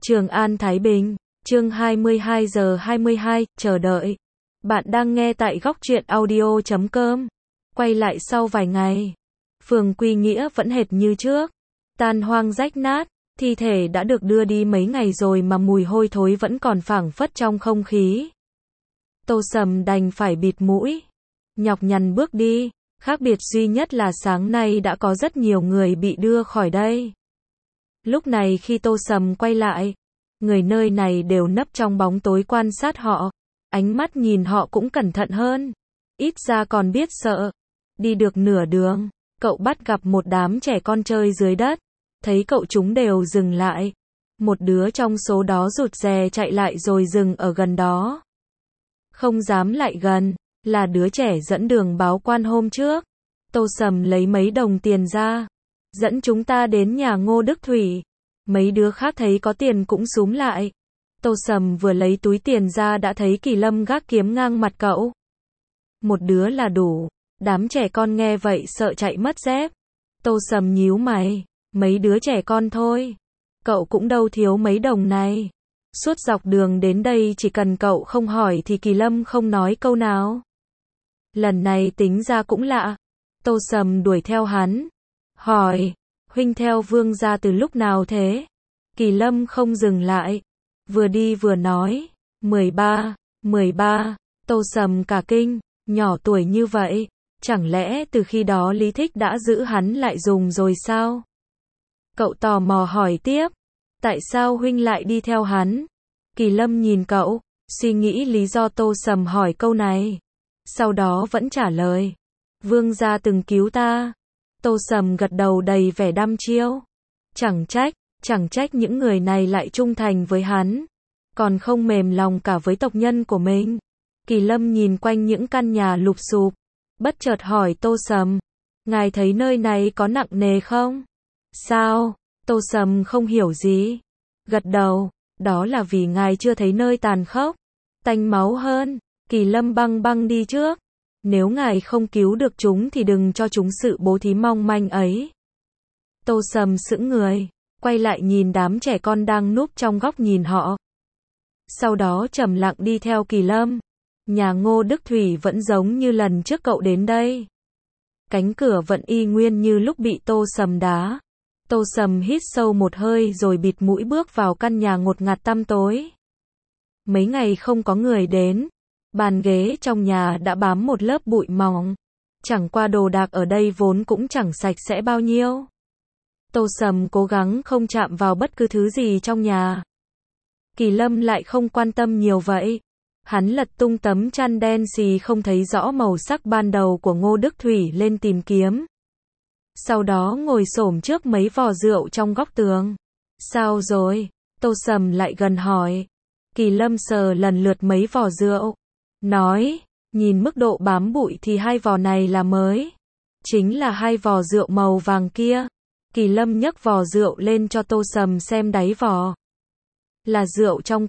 Trường An Thái Bình, chương 22 giờ 22, chờ đợi. Bạn đang nghe tại góc truyện audio.com. Quay lại sau vài ngày, phường Quy Nghĩa vẫn hệt như trước, tan hoang rách nát, thi thể đã được đưa đi mấy ngày rồi mà mùi hôi thối vẫn còn phảng phất trong không khí. Tô Sầm đành phải bịt mũi, nhọc nhằn bước đi, khác biệt duy nhất là sáng nay đã có rất nhiều người bị đưa khỏi đây. Lúc này khi Tô Sầm quay lại, người nơi này đều nấp trong bóng tối quan sát họ, ánh mắt nhìn họ cũng cẩn thận hơn, ít ra còn biết sợ. Đi được nửa đường, cậu bắt gặp một đám trẻ con chơi dưới đất, thấy cậu chúng đều dừng lại. Một đứa trong số đó rụt rè chạy lại rồi dừng ở gần đó. Không dám lại gần, là đứa trẻ dẫn đường báo quan hôm trước. Tô Sầm lấy mấy đồng tiền ra, dẫn chúng ta đến nhà Ngô Đức Thủy. Mấy đứa khác thấy có tiền cũng xúm lại. Tô Sầm vừa lấy túi tiền ra đã thấy Kỳ Lâm gác kiếm ngang mặt cậu. Một đứa là đủ. Đám trẻ con nghe vậy sợ chạy mất dép. Tô Sầm nhíu mày, mấy đứa trẻ con thôi. Cậu cũng đâu thiếu mấy đồng này. Suốt dọc đường đến đây chỉ cần cậu không hỏi thì Kỳ Lâm không nói câu nào. Lần này tính ra cũng lạ. Tô Sầm đuổi theo hắn, hỏi, huynh theo Vương gia từ lúc nào thế? Kỳ Lâm không dừng lại, vừa đi vừa nói, 13. Tô Sầm cả kinh, nhỏ tuổi như vậy, chẳng lẽ từ khi đó Lý Thích đã giữ hắn lại dùng rồi sao? Cậu tò mò hỏi tiếp, tại sao huynh lại đi theo hắn? Kỳ Lâm nhìn cậu, suy nghĩ lý do Tô Sầm hỏi câu này. Sau đó vẫn trả lời, Vương gia từng cứu ta. Tô Sầm gật đầu đầy vẻ đăm chiêu. Chẳng trách những người này lại trung thành với hắn, còn không mềm lòng cả với tộc nhân của mình. Kỳ Lâm nhìn quanh những căn nhà lụp xụp, bất chợt hỏi Tô Sầm, ngài thấy nơi này có nặng nề không? Sao? Tô Sầm không hiểu gì. Gật đầu, đó là vì ngài chưa thấy nơi tàn khốc, tanh máu hơn. Kỳ Lâm băng đi trước. Nếu ngài không cứu được chúng thì đừng cho chúng sự bố thí mong manh ấy. Tô Sầm sững người, quay lại nhìn đám trẻ con đang núp trong góc nhìn họ. Sau đó trầm lặng đi theo Kỳ Lâm. Nhà Ngô Đức Thủy vẫn giống như lần trước cậu đến đây. Cánh cửa vẫn y nguyên như lúc bị Tô Sầm đá. Tô Sầm hít sâu một hơi rồi bịt mũi bước vào căn nhà ngột ngạt tăm tối. Mấy ngày không có người đến, bàn ghế trong nhà đã bám một lớp bụi mỏng. Chẳng qua đồ đạc ở đây vốn cũng chẳng sạch sẽ bao nhiêu. Tô Sầm cố gắng không chạm vào bất cứ thứ gì trong nhà. Kỳ Lâm lại không quan tâm nhiều vậy. Hắn lật tung tấm chăn đen xì không thấy rõ màu sắc ban đầu của Ngô Đức Thủy lên tìm kiếm. Sau đó ngồi xổm trước mấy vò rượu trong góc tường. Sao rồi? Tô Sầm lại gần hỏi. Kỳ Lâm sờ lần lượt mấy vò rượu, nói, nhìn mức độ bám bụi thì hai vò này là mới. Chính là hai vò rượu màu vàng kia. Kỳ Lâm nhấc vò rượu lên cho Tô Sầm xem đáy vò. Là rượu trong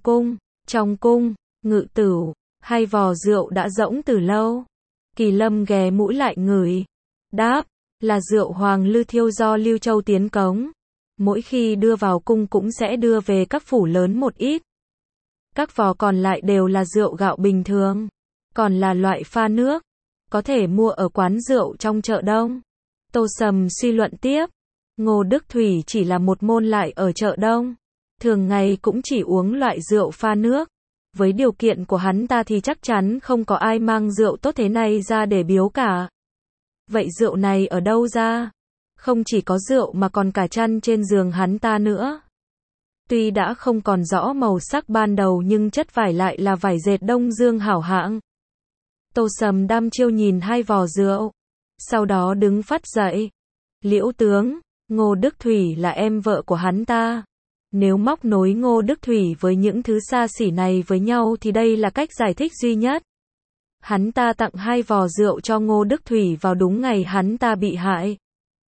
cung, Ngự Tửu, hai vò rượu đã rỗng từ lâu. Kỳ Lâm ghé mũi lại ngửi, đáp, là rượu Hoàng Lư Thiêu do Lưu Châu tiến cống. Mỗi khi đưa vào cung cũng sẽ đưa về các phủ lớn một ít. Các vò còn lại đều là rượu gạo bình thường, còn là loại pha nước, có thể mua ở quán rượu trong chợ Đông. Tô Sầm suy luận tiếp, Ngô Đức Thủy chỉ là một môn lại ở chợ Đông, thường ngày cũng chỉ uống loại rượu pha nước. Với điều kiện của hắn ta thì chắc chắn không có ai mang rượu tốt thế này ra để biếu cả. Vậy rượu này ở đâu ra? Không chỉ có rượu mà còn cả chăn trên giường hắn ta nữa. Tuy đã không còn rõ màu sắc ban đầu nhưng chất vải lại là vải dệt Đông Dương hảo hạng. Tô Sầm đăm chiêu nhìn hai vò rượu, sau đó đứng phắt dậy. Liễu tướng, Ngô Đức Thủy là em vợ của hắn ta. Nếu móc nối Ngô Đức Thủy với những thứ xa xỉ này với nhau thì đây là cách giải thích duy nhất. Hắn ta tặng hai vò rượu cho Ngô Đức Thủy vào đúng ngày hắn ta bị hại.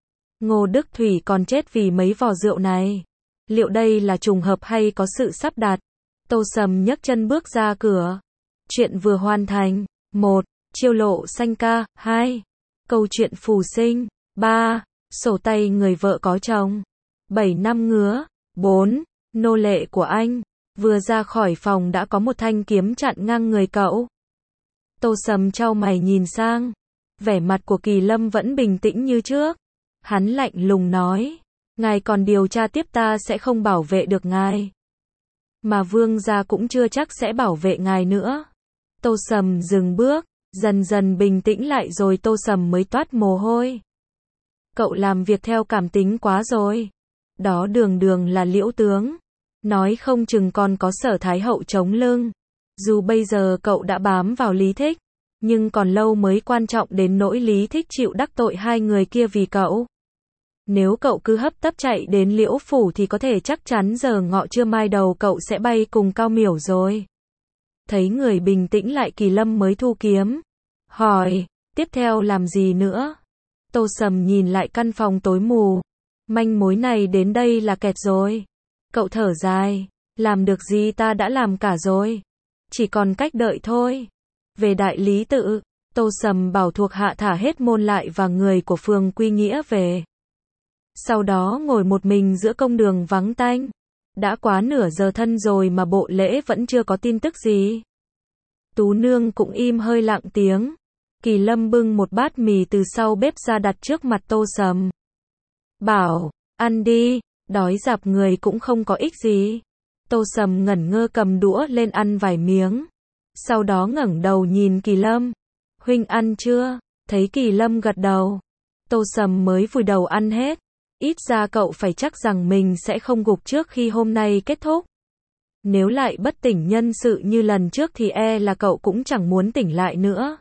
Ngô Đức Thủy còn chết vì mấy vò rượu này. Liệu đây là trùng hợp hay có sự sắp đặt? Tô Sầm nhấc chân bước ra cửa. Chuyện vừa hoàn thành. 1. Chiêu lộ sanh ca. 2. Câu chuyện phù sinh. 3. Sổ tay người vợ có chồng. 7 năm ngứa. 4. Nô lệ của anh. Vừa ra khỏi phòng đã có một thanh kiếm chặn ngang người cậu. Tô Sầm chau mày nhìn sang. Vẻ mặt của Kỳ Lâm vẫn bình tĩnh như trước. Hắn lạnh lùng nói. Ngài còn điều tra tiếp, ta sẽ không bảo vệ được ngài. Mà Vương gia cũng chưa chắc sẽ bảo vệ ngài nữa. Tô Sầm dừng bước, dần dần bình tĩnh lại rồi Tô Sầm mới toát mồ hôi. Cậu làm việc theo cảm tính quá rồi. Đó đường đường là Liễu tướng. Nói không chừng còn có Sở Thái hậu chống lưng. Dù bây giờ cậu đã bám vào Lý Thích, nhưng còn lâu mới quan trọng đến nỗi Lý Thích chịu đắc tội hai người kia vì cậu. Nếu cậu cứ hấp tấp chạy đến Liễu phủ thì có thể chắc chắn giờ ngọ trưa mai đầu cậu sẽ bay cùng Cao Miểu rồi. Thấy người bình tĩnh lại, Kỳ Lâm mới thu kiếm. Hỏi, tiếp theo làm gì nữa? Tô Sầm nhìn lại căn phòng tối mù. Manh mối này đến đây là kẹt rồi. Cậu thở dài. Làm được gì ta đã làm cả rồi. Chỉ còn cách đợi thôi. Về Đại Lý Tự, Tô Sầm bảo thuộc hạ thả hết môn lại và người của phường Quy Nghĩa về. Sau đó ngồi một mình giữa công đường vắng tanh. Đã quá nửa giờ thân rồi mà Bộ Lễ vẫn chưa có tin tức gì. Tú Nương cũng im hơi lặng tiếng. Kỳ Lâm bưng một bát mì từ sau bếp ra đặt trước mặt Tô Sầm. Bảo, ăn đi, đói rạp người cũng không có ích gì. Tô Sầm ngẩn ngơ cầm đũa lên ăn vài miếng. Sau đó ngẩng đầu nhìn Kỳ Lâm. Huynh ăn chưa? Thấy Kỳ Lâm gật đầu. Tô Sầm mới vùi đầu ăn hết. Ít ra cậu phải chắc rằng mình sẽ không gục trước khi hôm nay kết thúc. Nếu lại bất tỉnh nhân sự như lần trước thì e là cậu cũng chẳng muốn tỉnh lại nữa.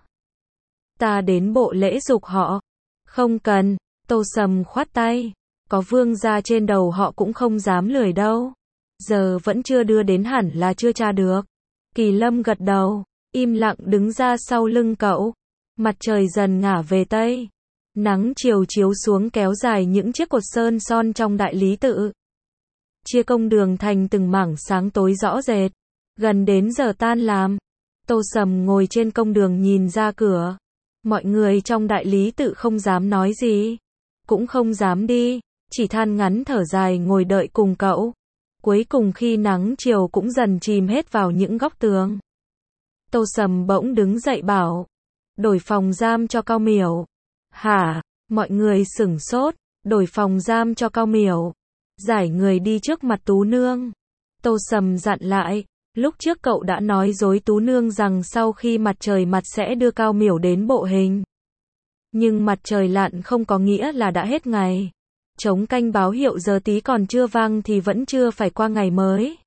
Ta đến Bộ Lễ giục họ. Không cần, Tô Sầm khoát tay. Có Vương gia trên đầu họ cũng không dám lười đâu. Giờ vẫn chưa đưa đến, hẳn là chưa tra được. Kỳ Lâm gật đầu, im lặng đứng ra sau lưng cậu. Mặt trời dần ngả về tây. Nắng chiều chiếu xuống kéo dài những chiếc cột sơn son trong Đại Lý Tự. Chia công đường thành từng mảng sáng tối rõ rệt. Gần đến giờ tan làm. Tô Sầm ngồi trên công đường nhìn ra cửa. Mọi người trong Đại Lý Tự không dám nói gì. Cũng không dám đi. Chỉ than ngắn thở dài ngồi đợi cùng cậu. Cuối cùng khi nắng chiều cũng dần chìm hết vào những góc tường. Tô Sầm bỗng đứng dậy bảo. Đổi phòng giam cho Cao Miểu. Hả? Mọi người sửng sốt. Đổi phòng giam cho Cao Miểu. Giải người đi trước mặt Tú Nương. Tô Sầm dặn lại. Lúc trước cậu đã nói dối Tú Nương rằng sau khi mặt trời mặn sẽ đưa Cao Miểu đến Bộ Hình. Nhưng mặt trời lặn không có nghĩa là đã hết ngày. Trống canh báo hiệu giờ tí còn chưa vang thì vẫn chưa phải qua ngày mới.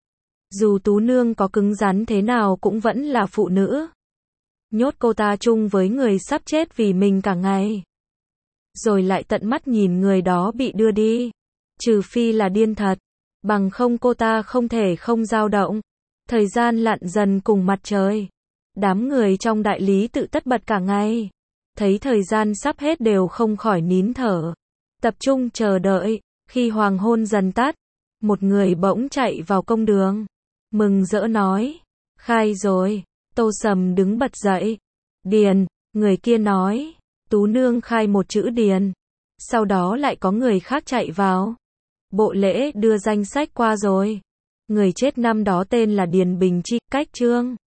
Dù Tú Nương có cứng rắn thế nào cũng vẫn là phụ nữ. Nhốt cô ta chung với người sắp chết vì mình cả ngày. Rồi lại tận mắt nhìn người đó bị đưa đi. Trừ phi là điên thật. Bằng không cô ta không thể không dao động. Thời gian lặn dần cùng mặt trời. Đám người trong Đại Lý Tự tất bật cả ngày. Thấy thời gian sắp hết đều không khỏi nín thở. Tập trung chờ đợi. Khi hoàng hôn dần tắt, một người bỗng chạy vào công đường. Mừng rỡ nói. Khai rồi. Tô Sầm đứng bật dậy. Điền. Người kia nói. Tú Nương khai một chữ điền. Sau đó lại có người khác chạy vào. Bộ Lễ đưa danh sách qua rồi. Người chết năm đó tên là Điền Bình Chi, cách Trương.